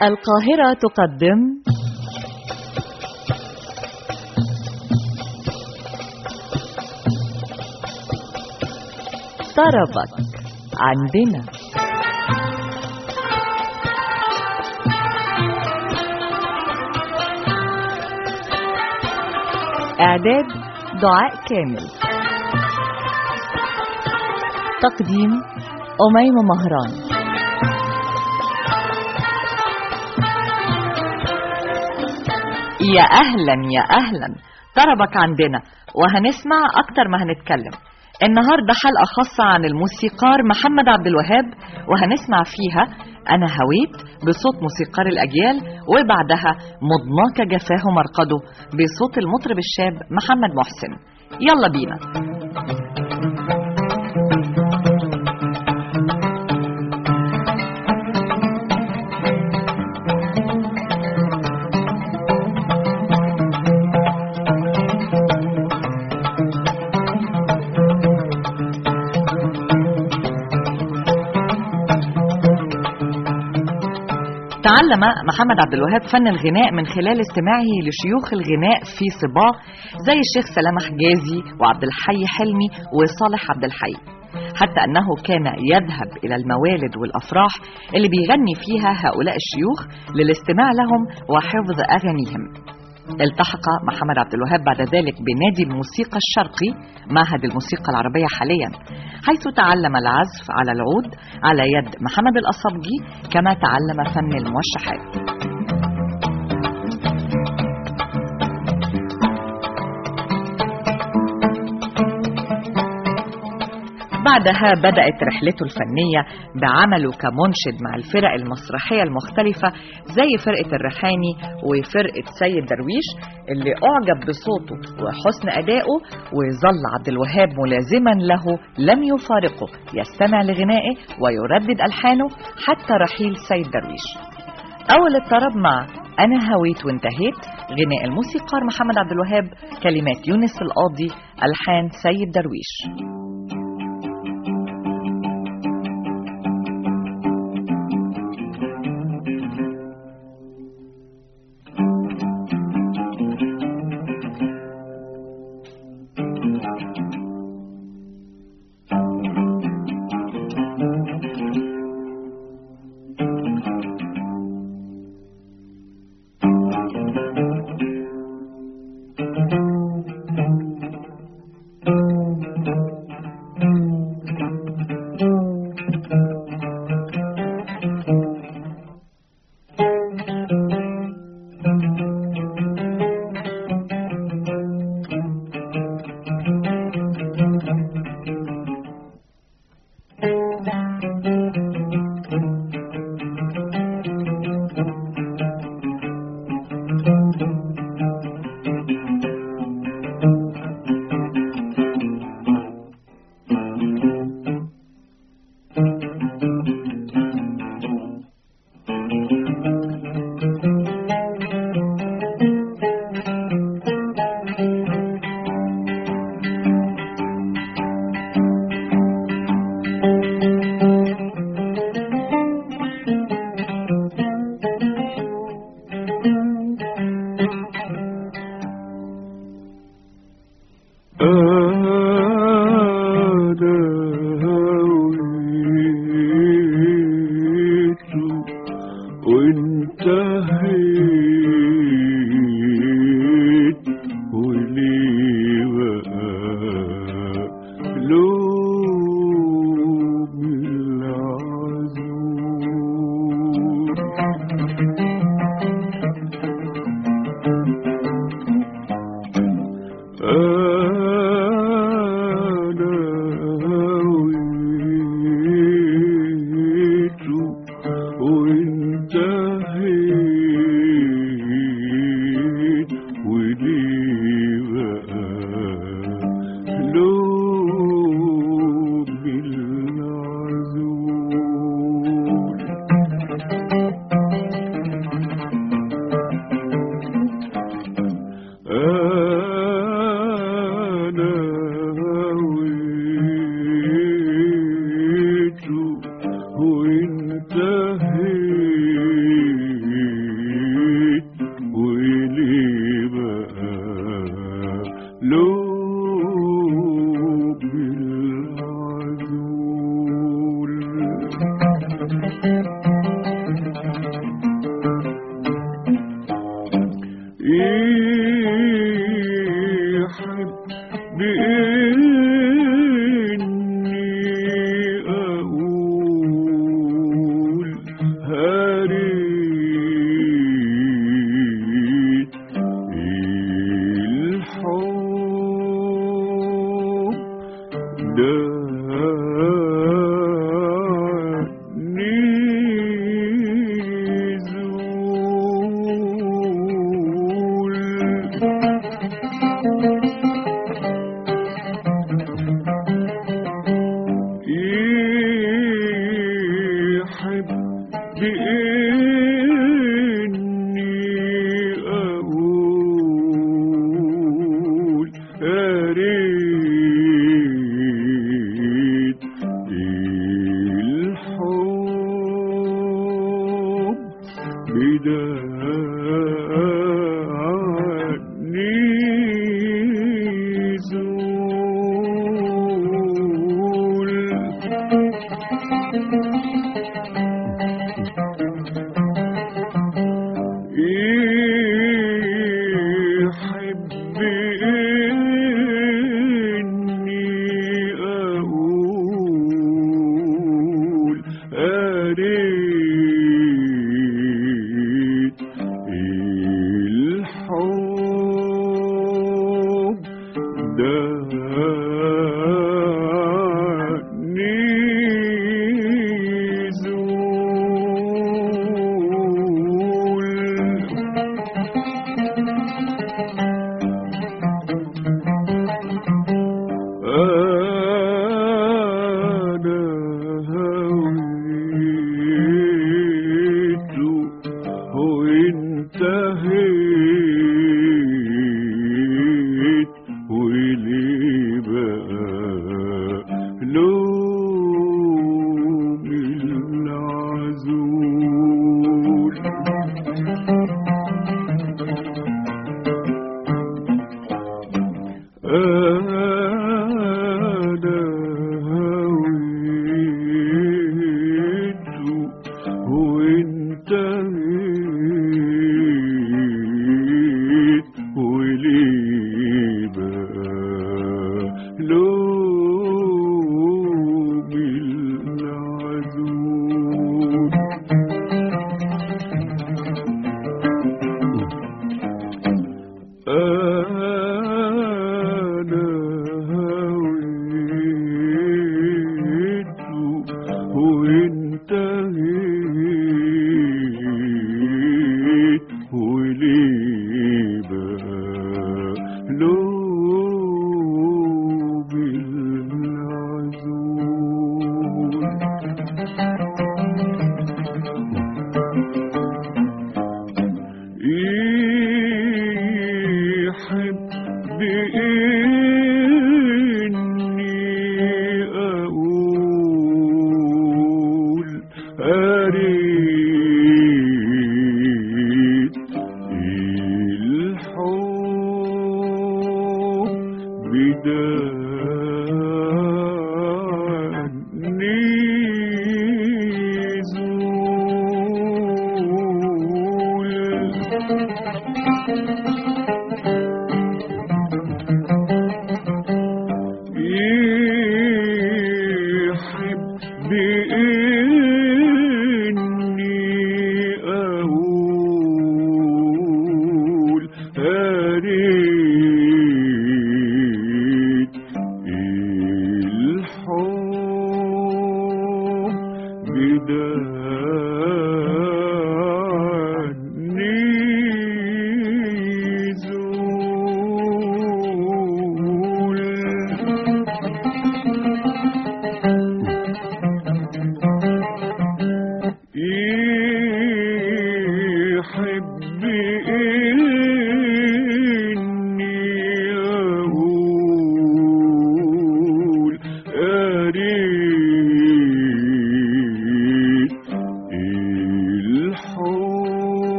القاهرة تقدم طربك عندنا. إعداد دعاء كامل، تقديم أميمة مهران. يا أهلا يا أهلا، طربك عندنا وهنسمع أكتر ما هنتكلم. النهاردة حلقة خاصة عن الموسيقار محمد عبد الوهاب، وهنسمع فيها أنا هويت بصوت موسيقار الأجيال، وبعدها مضناك جفاه مرقده بصوت المطرب الشاب محمد محسن. يلا بينا. تعلم محمد عبد الوهاب فن الغناء من خلال استماعه لشيوخ الغناء في صباه زي الشيخ سلام حجازي وعبد الحي حلمي وصالح عبد الحي، حتى أنه كان يذهب إلى الموالد والأفراح اللي بيغني فيها هؤلاء الشيوخ للاستماع لهم وحفظ أغانيهم. التحق محمد عبد الوهاب بعد ذلك بنادي الموسيقى الشرقي معهد الموسيقى العربية حاليا، حيث تعلم العزف على العود على يد محمد الأصبجي، كما تعلم فن الموشحات. بعدها بدأت رحلته الفنية بعمله كمنشد مع الفرق المسرحية المختلفة زي فرقة الريحاني وفرقة سيد درويش، اللي أعجب بصوته وحسن أدائه، وظل عبد الوهاب ملازما له لم يفارقه، يستمع لغنائه ويردد ألحانه حتى رحيل سيد درويش. أول الطرب مع أنا هويت وانتهيت، غناء الموسيقار محمد عبد الوهاب، كلمات يونس القاضي، ألحان سيد درويش.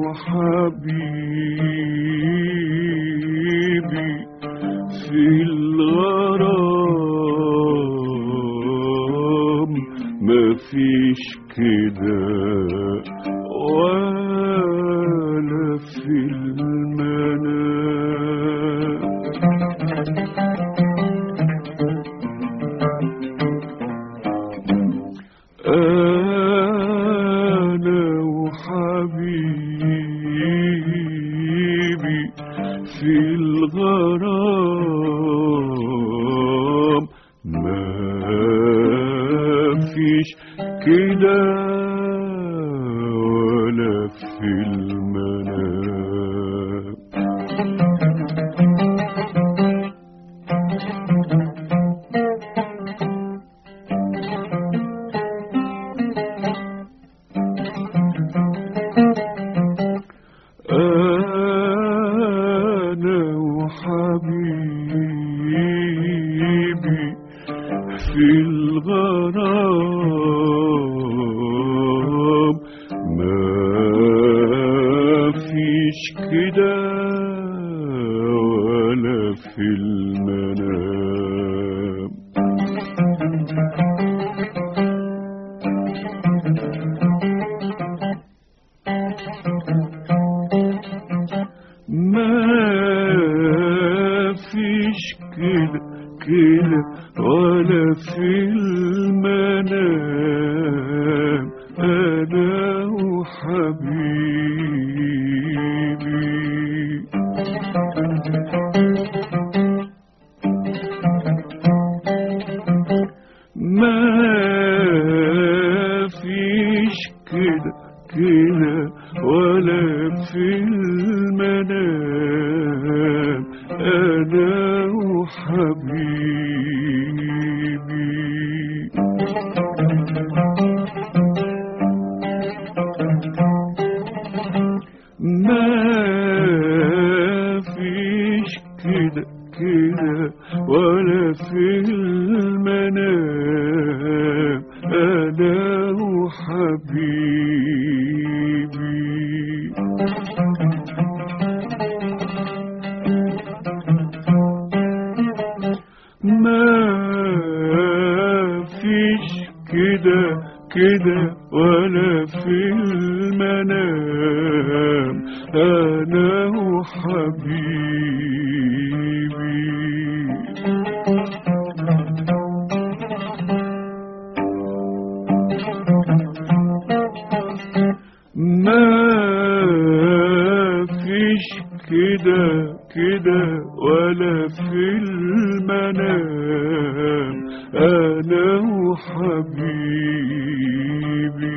وحبيبي في الغرام مفيش كده ولا في المنام. أنا وحبيبي في الغرام مفيش كده ولا في المنام. أنا وحبيبي في الغرام مفيش كده ولا في المنام. مفيش كده كده ولا في المنام. أنا وحبيبي مفيش كده كده ولا في المنام. أنا وحبيبي مفيش كده كده ولا في المنام. أنا وحبيبي مفيش كده كده ولا في المنام. أنا وحبيبي مفيش كده كده ولا في المنام. أنا وحبيبي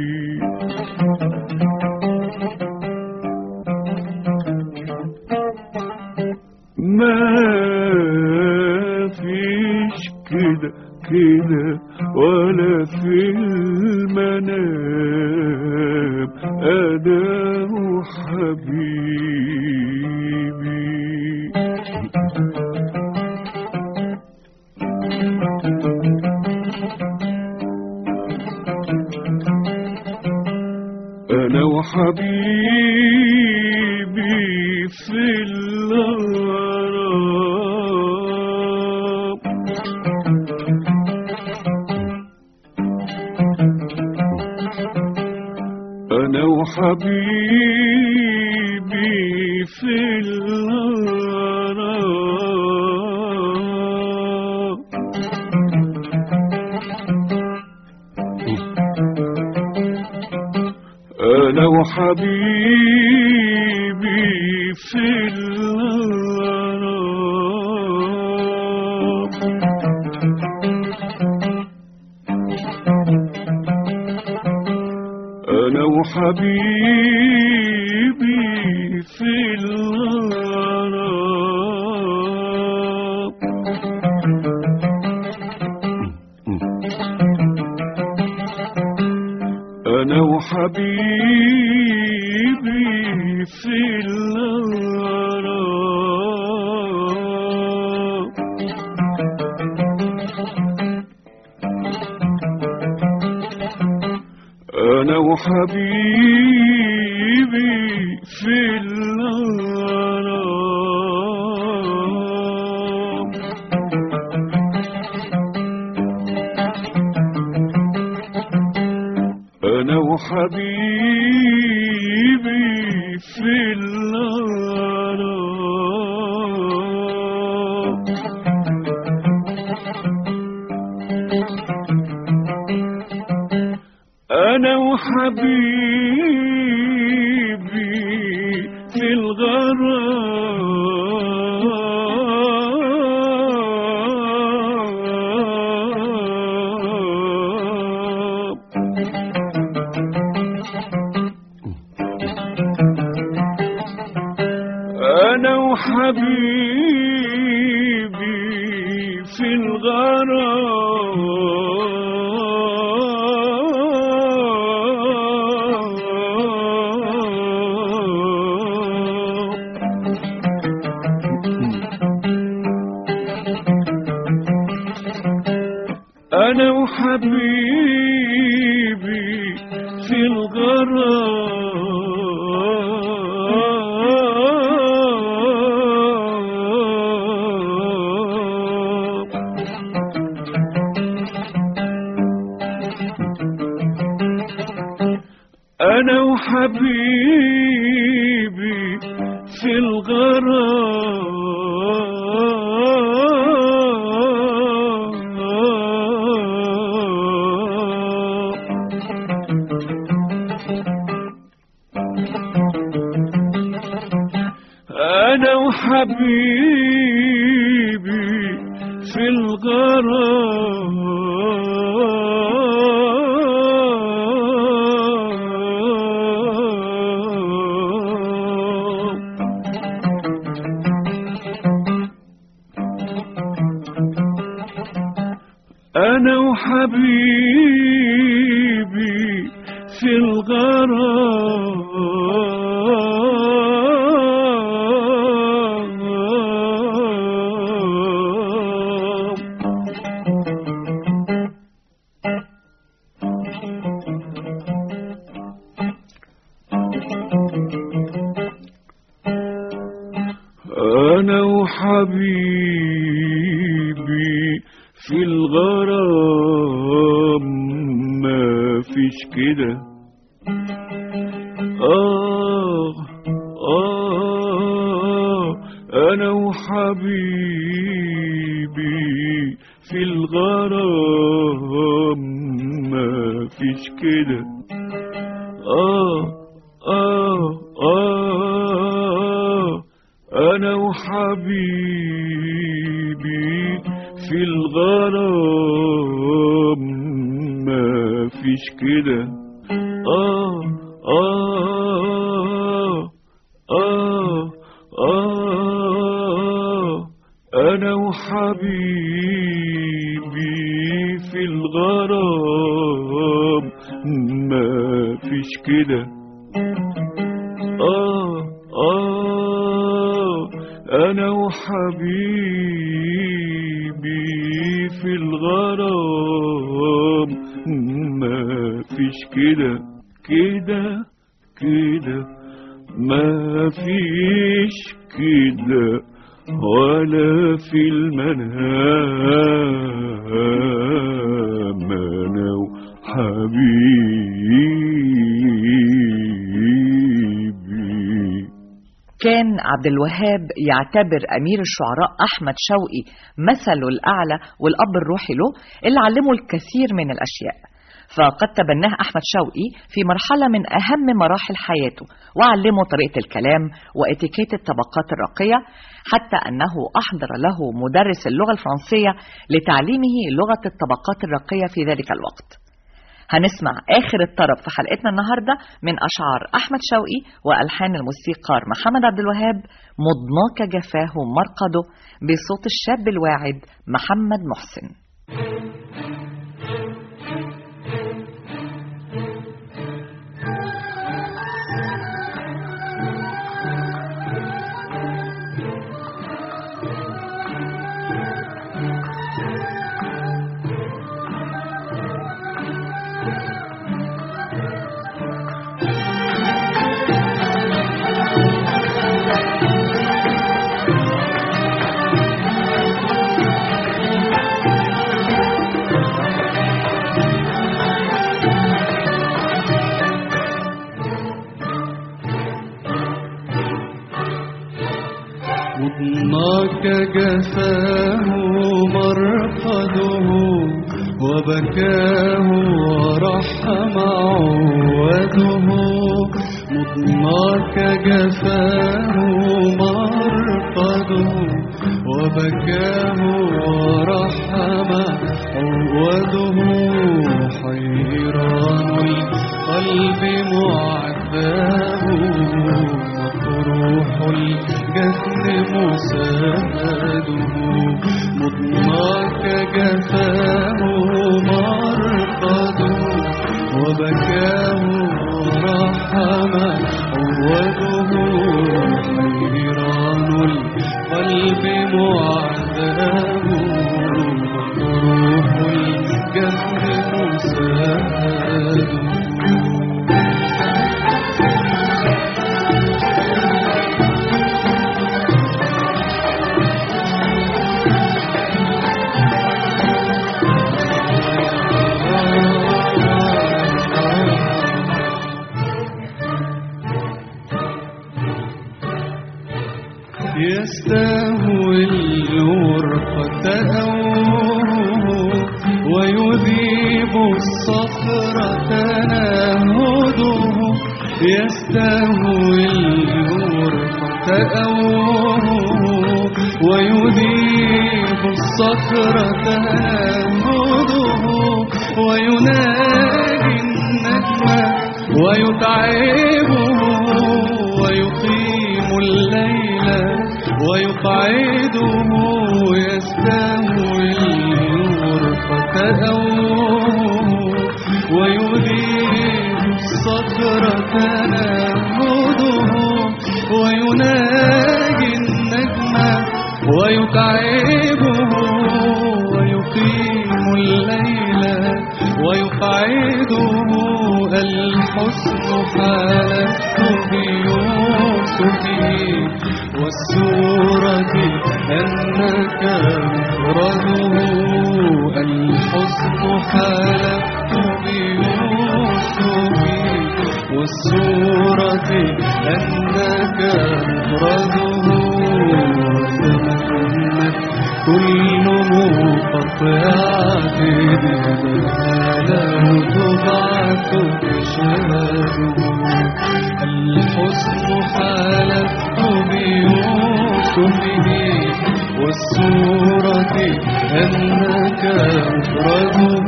مفيش كده كده ولا في المنام. أنا وحبيبي أنا وحبيبي في الغرام أنا وحبيبي في الغرام أنا وحبيبي في الغرام أنا وحبيبي في الغرام أنا وحبيبي في الغرام أنا وحبيبي في الغرام. أنا وحبيبي في الغرام. أنا وحبيبي في الغرام. أنا وحبيبي في الغرام. أنا وحبيبي في الغرام. أنا وحبيبي في الغرام. أنا وحبيبي في الغرام. أنا وحبيبي في الغرام. أنا وحبيبي في الغرام ما فيش كده. أنا وحبيبي في الغرام ما فيش كده. أنا وحبيبي في الغرام ما فيش كده. أنا وحبيبي في الغرام ما فيش كده. أنا وحبيبي في الغرام ما فيش كده. كده كده ما فيش كده ولا في المنام. أنا وحبيبي. كان عبد الوهاب يعتبر أمير الشعراء أحمد شوقي مثله الأعلى والأب الروحي له اللي علمه الكثير من الأشياء، فقد تبناه أحمد شوقي في مرحلة من أهم مراحل حياته وعلمه طريقة الكلام وإتيكيت الطبقات الراقية، حتى أنه أحضر له مدرس اللغة الفرنسية لتعليمه لغة الطبقات الراقية في ذلك الوقت. هنسمع آخر الطرب في حلقتنا النهاردة من أشعار أحمد شوقي وألحان الموسيقار محمد عبد الوهاب، مضناك جفاه مرقده، بصوت الشاب الواعد محمد محسن. مضناك جفاه مرقده وبكاه ورحم عوده. مضناك جفاه مرقده وبكاه ورحم عوده. حيران القلب معذاه مطروح الجفن مساده. مضناك جفاه مرقده وبكاه ورحم عوده. حيران القلب معذاه مطروح الجفن مساده. يستهوي الورقة أوه ويذيب الصخر تنهده. يستهوي الورقة أوه ويذيب الصخر تنهده. وينادي النجم ويتعبه ويقيم الليل ويقعده. يستهوي الغرفة أوه ويذيب الصخر تنهده. ويناجي النجم ويتعبه ويقيم الليل ويقعده. الحسن حالته بيوسف والسورة أنك مفرده. الحسن حالته بيوسف والسورة أنك مفرده. وتمنت كل مقطعات له تبعث تشهده. الحسن حالته بيوسف والسورة أنك مفرده.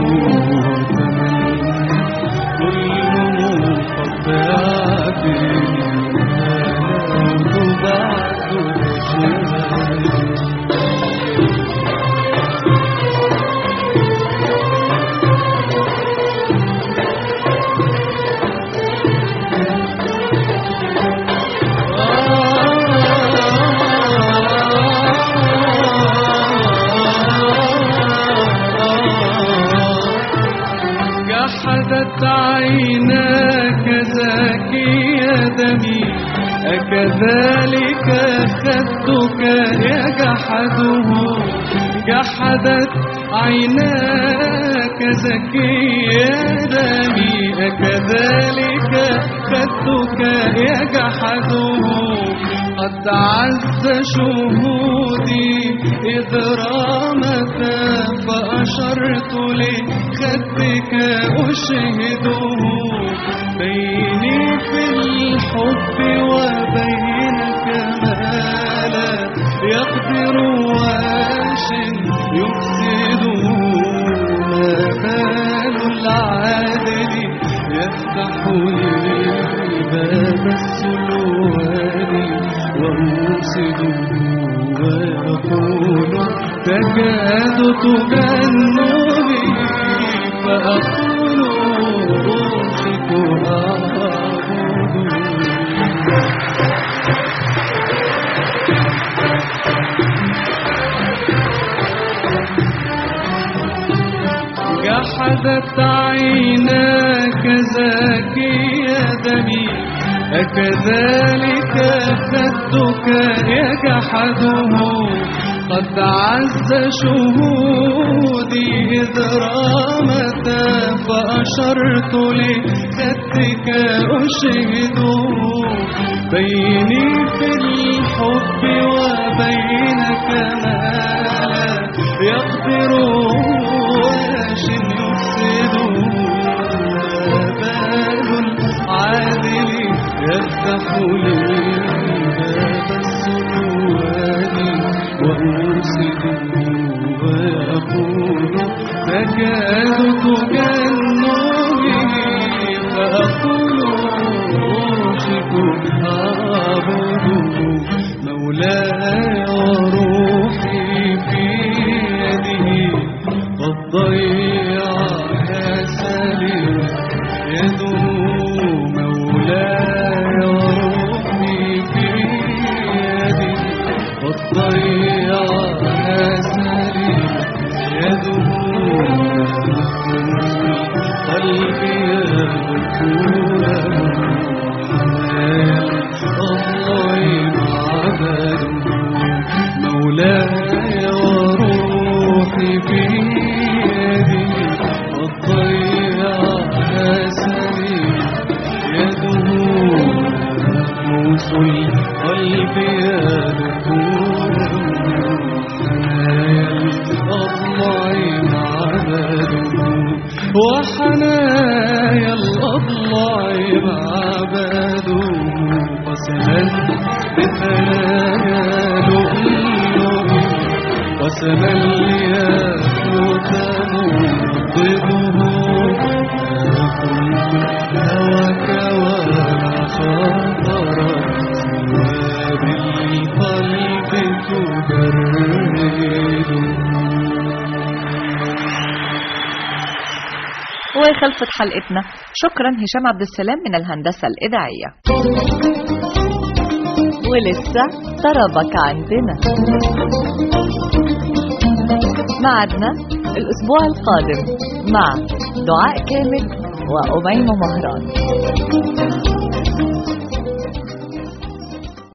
وتمنت كل مقطعات له تبعث تشهده. جحدت عيناك زاكي دمي أكذلك خدك يجحده. جحدت عيناك زكي دمي أكذلك خدك يجحده. قد عز شهودي إذ رامت فأشرت لخدك أشهده. بيني في الحب وبينك ما لا يقدر واش يفسده. ما بال العادل يفتح لي باب السلوان وأوصده ويقول تكاد تجن بي فأقول أوشك أعبده. جحدت عيناك زاكي دمي أكذلك خدك يجحده. قد عز شهودي إذ رامت فأشرت لخدك أشهده. بيني في الحب وبين كمال يقدر واش يفسد بال العادل يفتح لي باب السلوان وأرسله ويقول تكاد تجنني فأقول أرشد أعبد مولاي وروحي في يده قد ضيعها سليم يده مولاي وروحي في يده قد ضيعها سليم يده قلبي يذكر الله معبده مولاي وروحي في يدي قد ضيعها سليم يده موسى القلب يذكر الله معبده وحنايا الأضلاع معبده قسما بثنايا لؤلؤ قسما ليأخذ مضبه ما كنت هواك وما خطر سوى بالقلب تبرده. وخلصت حلقتنا. شكرا هشام عبد السلام من الهندسة الإذاعية. ولسه طربك عندنا معدنا الأسبوع القادم مع دعاء كامل وأميمة مهران.